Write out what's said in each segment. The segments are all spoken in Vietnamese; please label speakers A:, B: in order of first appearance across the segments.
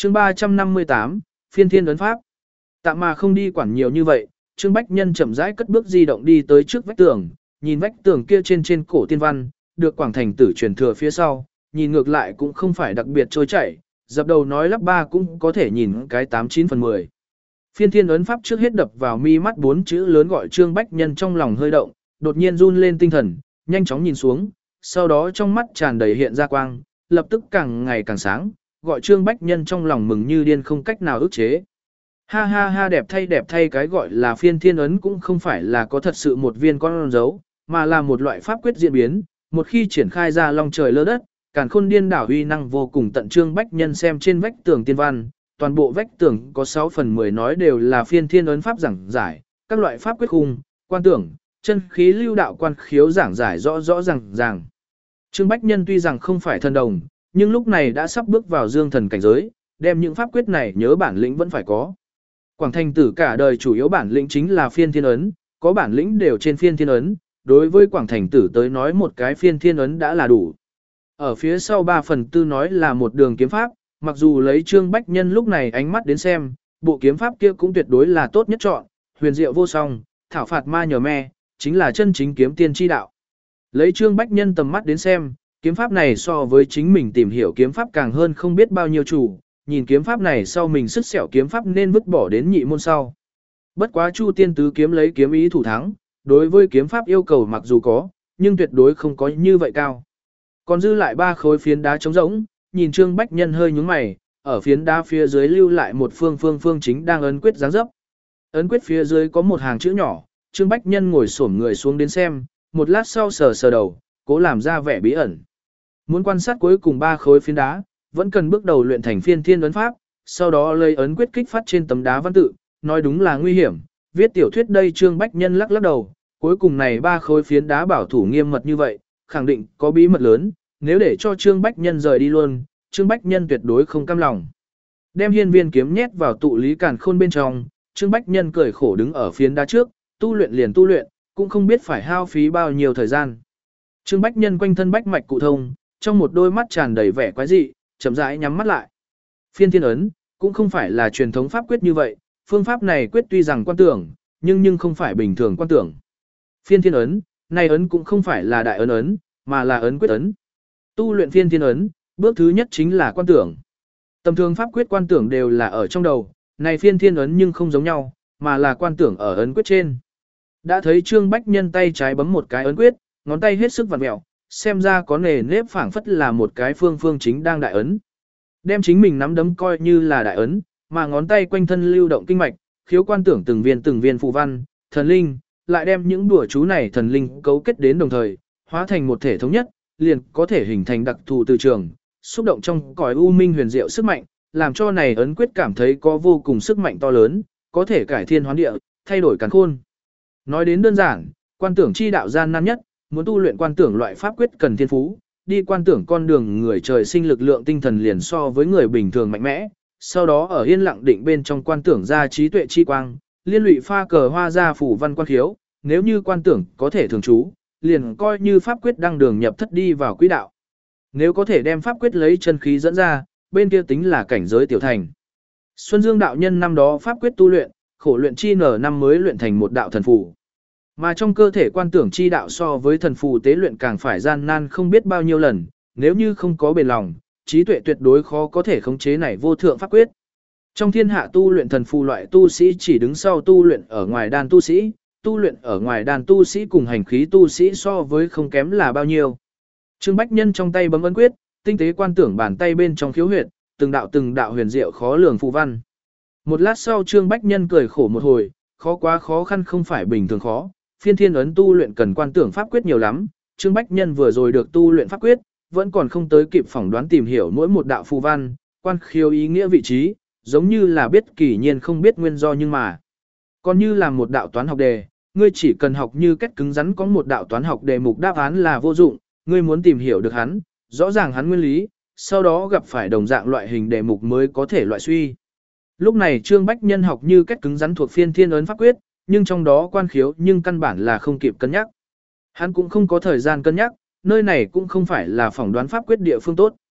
A: Chương 358, Phiên Thiên ấn pháp. Tạm mà không đi quản nhiều như vậy, Trương Bách Nhân chậm rãi cất bước di động đi tới trước vách tường, nhìn vách tường kia trên cổ tiên văn, được Quảng Thành Tử truyền thừa phía sau, nhìn ngược lại cũng không phải đặc biệt trôi chảy, dập đầu nói lắp ba cũng có thể nhìn cái 89/10. Phiên Thiên ấn pháp trước hết đập vào mi mắt 4 chữ lớn gọi Trương Bách Nhân trong lòng hơi động, đột nhiên run lên tinh thần, nhanh chóng nhìn xuống, sau đó trong mắt tràn đầy hiện ra quang, lập tức càng ngày càng sáng, gọi Trương Bách Nhân trong lòng mừng như điên không cách nào ức chế. Ha ha ha, đẹp thay cái gọi là Phiên Thiên ấn cũng không phải là có thật sự một viên con dấu, mà là một loại pháp quyết diễn biến, một khi triển khai ra long trời lơ đất, càn khôn điên đảo uy năng vô cùng tận. Trương Bách Nhân xem trên vách tường tiên văn, toàn bộ vách tường có 6/10 nói đều là Phiên Thiên ấn pháp giảng giải, các loại pháp quyết khung, quan tưởng, chân khí lưu đạo quan khiếu giảng giải rõ ràng. Trương Bách Nhân tuy rằng không phải thần đồng, nhưng lúc này đã sắp bước vào dương thần cảnh giới, đem những pháp quyết này nhớ bản lĩnh vẫn phải có. Quảng Thành Tử cả đời chủ yếu bản lĩnh chính là Phiên Thiên ấn, có bản lĩnh đều trên Phiên Thiên ấn, đối với Quảng Thành Tử tới nói một cái Phiên Thiên ấn đã là đủ. Ở phía sau 3/4 nói là một đường kiếm pháp, mặc dù lấy Trương Bách Nhân lúc này ánh mắt đến xem, bộ kiếm pháp kia cũng tuyệt đối là tốt nhất chọn, huyền diệu vô song, thảo phạt ma nhờ me, chính là chân chính kiếm tiên chi đạo. Lấy Trương Bách Nhân tầm mắt đến xem, kiếm pháp này so với chính mình tìm hiểu kiếm pháp càng hơn không biết bao nhiêu chủ, nhìn kiếm pháp này sau mình sức sẹo kiếm pháp nên vứt bỏ đến nhị môn sau. Bất quá Chu Tiên Tứ kiếm lấy kiếm ý thủ thắng, đối với kiếm pháp yêu cầu mặc dù có, nhưng tuyệt đối không có như vậy cao. Còn dư lại 3 khối phiến đá trống rỗng, nhìn Trương Bách Nhân hơi nhướng mày, ở phiến đá phía dưới lưu lại một phương chính đang ấn quyết dáng dấp. Ấn quyết phía dưới có một hàng chữ nhỏ, Trương Bách Nhân ngồi xổm người xuống đến xem, một lát sau sờ đầu, cố làm ra vẻ bí ẩn. Muốn quan sát cuối cùng 3 khối phiến đá, vẫn cần bước đầu luyện thành Phiên Thiên ấn pháp, sau đó lấy ấn quyết kích phát trên tấm đá văn tự, nói đúng là nguy hiểm. Viết tiểu thuyết đây Trương Bách Nhân lắc đầu, cuối cùng này 3 khối phiến đá bảo thủ nghiêm mật như vậy, khẳng định có bí mật lớn, nếu để cho Trương Bách Nhân rời đi luôn, Trương Bách Nhân tuyệt đối không cam lòng. Đem hiên viên kiếm nhét vào tụ lý càn khôn bên trong, Trương Bách Nhân cười khổ đứng ở phiến đá trước, tu luyện liền tu luyện, cũng không biết phải hao phí bao nhiêu thời gian. Trương Bách Nhân quanh thân bách mạch cụ thông, trong một đôi mắt tràn đầy vẻ quái dị, chậm rãi nhắm mắt lại. Phiên Thiên ấn cũng không phải là truyền thống pháp quyết như vậy, phương pháp này quyết tuy rằng quan tưởng, nhưng không phải bình thường quan tưởng. Phiên Thiên ấn, này ấn cũng không phải là đại ấn, mà là ấn quyết ấn. Tu luyện Phiên Thiên ấn, bước thứ nhất chính là quan tưởng. Tầm thường pháp quyết quan tưởng đều là ở trong đầu, này Phiên Thiên ấn nhưng không giống nhau, mà là quan tưởng ở ấn quyết trên. Đã thấy Trương Bách Nhân tay trái bấm một cái ấn quyết, ngón tay hết sức vặn vẹo, xem ra có nề nếp phảng phất là một cái phương chính đang đại ấn. Đem chính mình nắm đấm coi như là đại ấn, mà ngón tay quanh thân lưu động kinh mạch, khiếu quan tưởng từng viên phù văn, thần linh, lại đem những đùa chú này thần linh cấu kết đến đồng thời, hóa thành một thể thống nhất, liền có thể hình thành đặc thù từ trường, xúc động trong cõi u minh huyền diệu sức mạnh, làm cho này ấn quyết cảm thấy có vô cùng sức mạnh to lớn, có thể cải thiên hoán địa, thay đổi càn khôn. Nói đến đơn giản, quan tưởng chi đạo gian nan nhất, muốn tu luyện quan tưởng loại pháp quyết cần thiên phú, đi quan tưởng con đường người trời sinh lực lượng tinh thần liền so với người bình thường mạnh mẽ, sau đó ở yên lặng định bên trong quan tưởng ra trí tuệ chi quang, liên lụy pha cờ hoa ra phủ văn quan khiếu, nếu như quan tưởng có thể thường trú, liền coi như pháp quyết đăng đường nhập thất đi vào quỹ đạo. Nếu có thể đem pháp quyết lấy chân khí dẫn ra, bên kia tính là cảnh giới tiểu thành. Xuân Dương đạo nhân năm đó pháp quyết tu luyện, khổ luyện chi nở năm mới luyện thành một đạo thần phù. Mà trong cơ thể quan tưởng chi đạo so với thần phù tế luyện càng phải gian nan không biết bao nhiêu lần, nếu như không có bền lòng, trí tuệ tuyệt đối khó có thể khống chế này vô thượng pháp quyết. Trong thiên hạ tu luyện thần phù loại tu sĩ chỉ đứng sau tu luyện ở ngoài đan tu sĩ, tu luyện ở ngoài đan tu sĩ cùng hành khí tu sĩ so với không kém là bao nhiêu. Trương Bách Nhân trong tay bấm ấn quyết, tinh tế quan tưởng bàn tay bên trong khiếu huyệt, từng đạo huyền diệu khó lường phù văn. Một lát sau Trương Bách Nhân cười khổ một hồi, khó quá khó khăn không phải bình thường khó, Phiên Thiên ấn tu luyện cần quan tưởng pháp quyết nhiều lắm, Trương Bách Nhân vừa rồi được tu luyện pháp quyết, vẫn còn không tới kịp phỏng đoán tìm hiểu mỗi một đạo phù văn, quan khiếu ý nghĩa vị trí, giống như là biết kỳ nhiên không biết nguyên do nhưng mà. Còn như là một đạo toán học đề, ngươi chỉ cần học như kết cứng rắn có một đạo toán học đề mục đáp án là vô dụng, ngươi muốn tìm hiểu được hắn, rõ ràng hắn nguyên lý, sau đó gặp phải đồng dạng loại hình đề mục mới có thể loại suy. Lúc này Trương Bách Nhân học như kết cứng rắn thuộc Phiên Thiên ấn pháp quyết, nhưng trong đó quan khiếu nhưng căn bản là không kịp cân nhắc. Hắn cũng không có thời gian cân nhắc, nơi này cũng không phải là phỏng đoán pháp quyết địa phương tốt.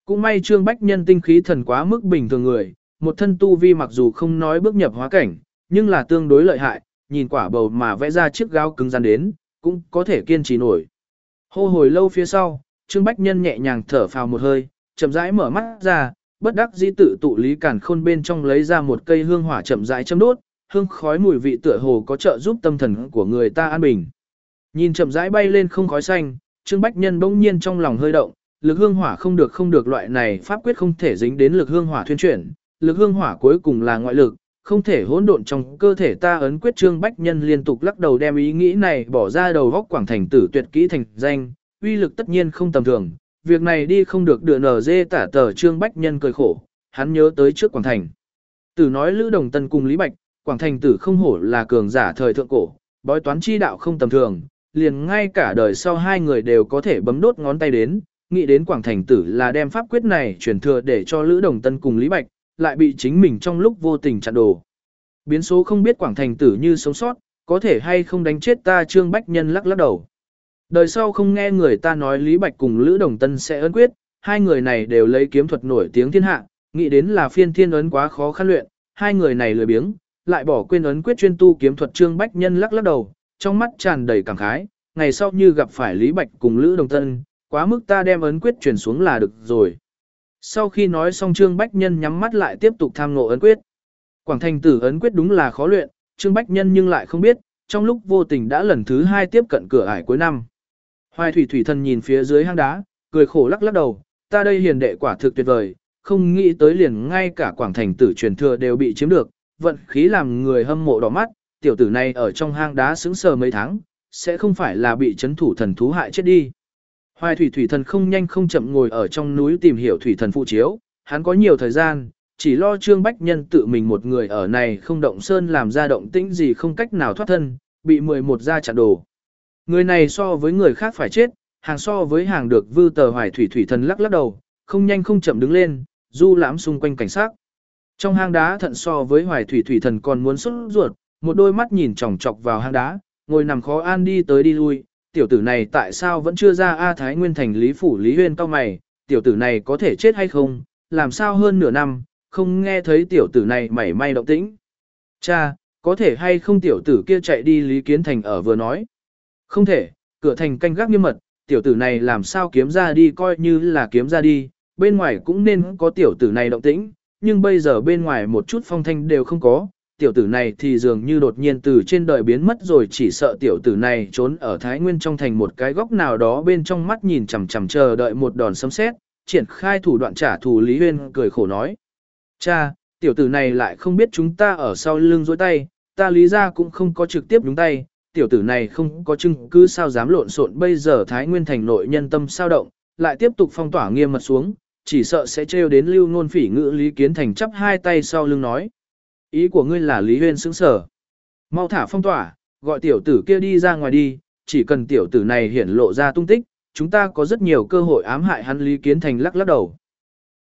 A: Cũng may Trương Bách Nhân tinh khí thần quá mức bình thường người, một thân tu vi mặc dù không nói bước nhập hóa cảnh, nhưng là tương đối lợi hại, nhìn quả bầu mà vẽ ra chiếc gáo cứng rắn đến, cũng có thể kiên trì nổi. Hô hồi lâu phía sau, Trương Bách Nhân nhẹ nhàng thở phào một hơi, chậm rãi mở mắt ra, bất đắc dĩ tự tụ Lý Càn Khôn bên trong lấy ra một cây hương hỏa chậm rãi châm đốt, hương khói mùi vị tựa hồ có trợ giúp tâm thần của người ta an bình. Nhìn chậm rãi bay lên không khói xanh, Trương Bách Nhân bỗng nhiên trong lòng hơi động, lực hương hỏa không được loại này pháp quyết không thể dính đến lực hương hỏa thuyên chuyển, lực hương hỏa cuối cùng là ngoại lực, không thể hỗn độn trong cơ thể ta ấn quyết. Trương Bách Nhân liên tục lắc đầu đem ý nghĩ này bỏ ra đầu góc Quảng Thành Tử tuyệt kỹ thành danh, uy lực tất nhiên không tầm thường, việc này đi không được đưa nở dê tả tờ. Trương Bách Nhân cười khổ, hắn nhớ tới trước Quảng Thành Tử nói Lữ Đồng Tân cùng Lý Bạch, Quảng Thành Tử không hổ là cường giả thời thượng cổ, bói toán chi đạo không tầm thường, liền ngay cả đời sau hai người đều có thể bấm đốt ngón tay đến, nghĩ đến Quảng Thành Tử là đem pháp quyết này truyền thừa để cho Lữ Đồng Tân cùng Lý Bạch, lại bị chính mình trong lúc vô tình chặn đồ. Biến số không biết Quảng Thành Tử như sống sót, có thể hay không đánh chết ta. Trương Bách Nhân lắc đầu. Đời sau không nghe người ta nói Lý Bạch cùng Lữ Đồng Tân sẽ ấn quyết, hai người này đều lấy kiếm thuật nổi tiếng thiên hạ, nghĩ đến là phiên thiên ấn quá khó khăn luyện, hai người này lười biếng, lại bỏ quên ấn quyết chuyên tu kiếm thuật. Trương Bách Nhân lắc đầu, trong mắt tràn đầy cảm khái, ngày sau như gặp phải Lý Bạch cùng Lữ Đồng Tân, quá mức ta đem ấn quyết truyền xuống là được rồi. Sau khi nói xong Trương Bách Nhân nhắm mắt lại tiếp tục tham ngộ ấn quyết. Quảng Thành Tử ấn quyết đúng là khó luyện, Trương Bách Nhân nhưng lại không biết, trong lúc vô tình đã lần thứ hai tiếp cận cửa ải cuối năm. Hoài Thủy Thủy Thần nhìn phía dưới hang đá, cười khổ lắc đầu, ta đây hiền đệ quả thực tuyệt vời, không nghĩ tới liền ngay cả Quảng Thành Tử truyền thừa đều bị chiếm được, vận khí làm người hâm mộ đỏ mắt, tiểu tử này ở trong hang đá sững sờ mấy tháng, sẽ không phải là bị chấn thủ thần thú hại chết đi. Hoài Thủy Thủy Thần không nhanh không chậm ngồi ở trong núi tìm hiểu Thủy Thần phụ chiếu, hắn có nhiều thời gian, chỉ lo Trương Bách Nhân tự mình một người ở này không động sơn làm ra động tĩnh gì không cách nào thoát thân, bị 11 gia chặn đồ. Người này so với người khác phải chết, hàng so với hàng được vư tờ. Hoài Thủy Thủy Thần lắc đầu, không nhanh không chậm đứng lên, du lãm xung quanh cảnh sát. Trong hang đá Thận so với Hoài Thủy Thủy Thần còn muốn xuất ruột, một đôi mắt nhìn chòng chọc vào hang đá, ngồi nằm khó an đi tới đi lui. Tiểu tử này tại sao vẫn chưa ra? A Thái Nguyên thành Lý Phủ Lý Huyên cau mày, tiểu tử này có thể chết hay không, làm sao hơn nửa năm, không nghe thấy tiểu tử này mảy may động tĩnh. Cha, có thể hay không tiểu tử kia chạy đi? Lý Kiến Thành ở vừa nói. Không thể, cửa thành canh gác nghiêm mật, tiểu tử này làm sao kiếm ra đi? Coi như là kiếm ra đi, bên ngoài cũng nên có tiểu tử này động tĩnh, nhưng bây giờ bên ngoài một chút phong thanh đều không có. Tiểu tử này thì dường như đột nhiên từ trên đời biến mất rồi, chỉ sợ tiểu tử này trốn ở Thái Nguyên trong thành một cái góc nào đó bên trong, mắt nhìn chằm chằm chờ đợi một đòn sấm sét, triển khai thủ đoạn trả thù. Lý Huyên cười khổ nói, cha, tiểu tử này lại không biết chúng ta ở sau lưng dối tay, ta Lý gia cũng không có trực tiếp nhúng tay, tiểu tử này không có chứng cứ sao dám lộn xộn. Bây giờ Thái Nguyên thành nội nhân tâm sao động, lại tiếp tục phong tỏa nghiêm mật xuống, chỉ sợ sẽ trêu đến Lưu Nôn Phỉ Ngữ. Lý Kiến Thành chắp hai tay sau lưng nói, ý của ngươi là? Lý Huyên sững sờ, mau thả phong tỏa, gọi tiểu tử kia đi ra ngoài đi, chỉ cần tiểu tử này hiển lộ ra tung tích, chúng ta có rất nhiều cơ hội ám hại hắn. Lý Kiến Thành lắc đầu.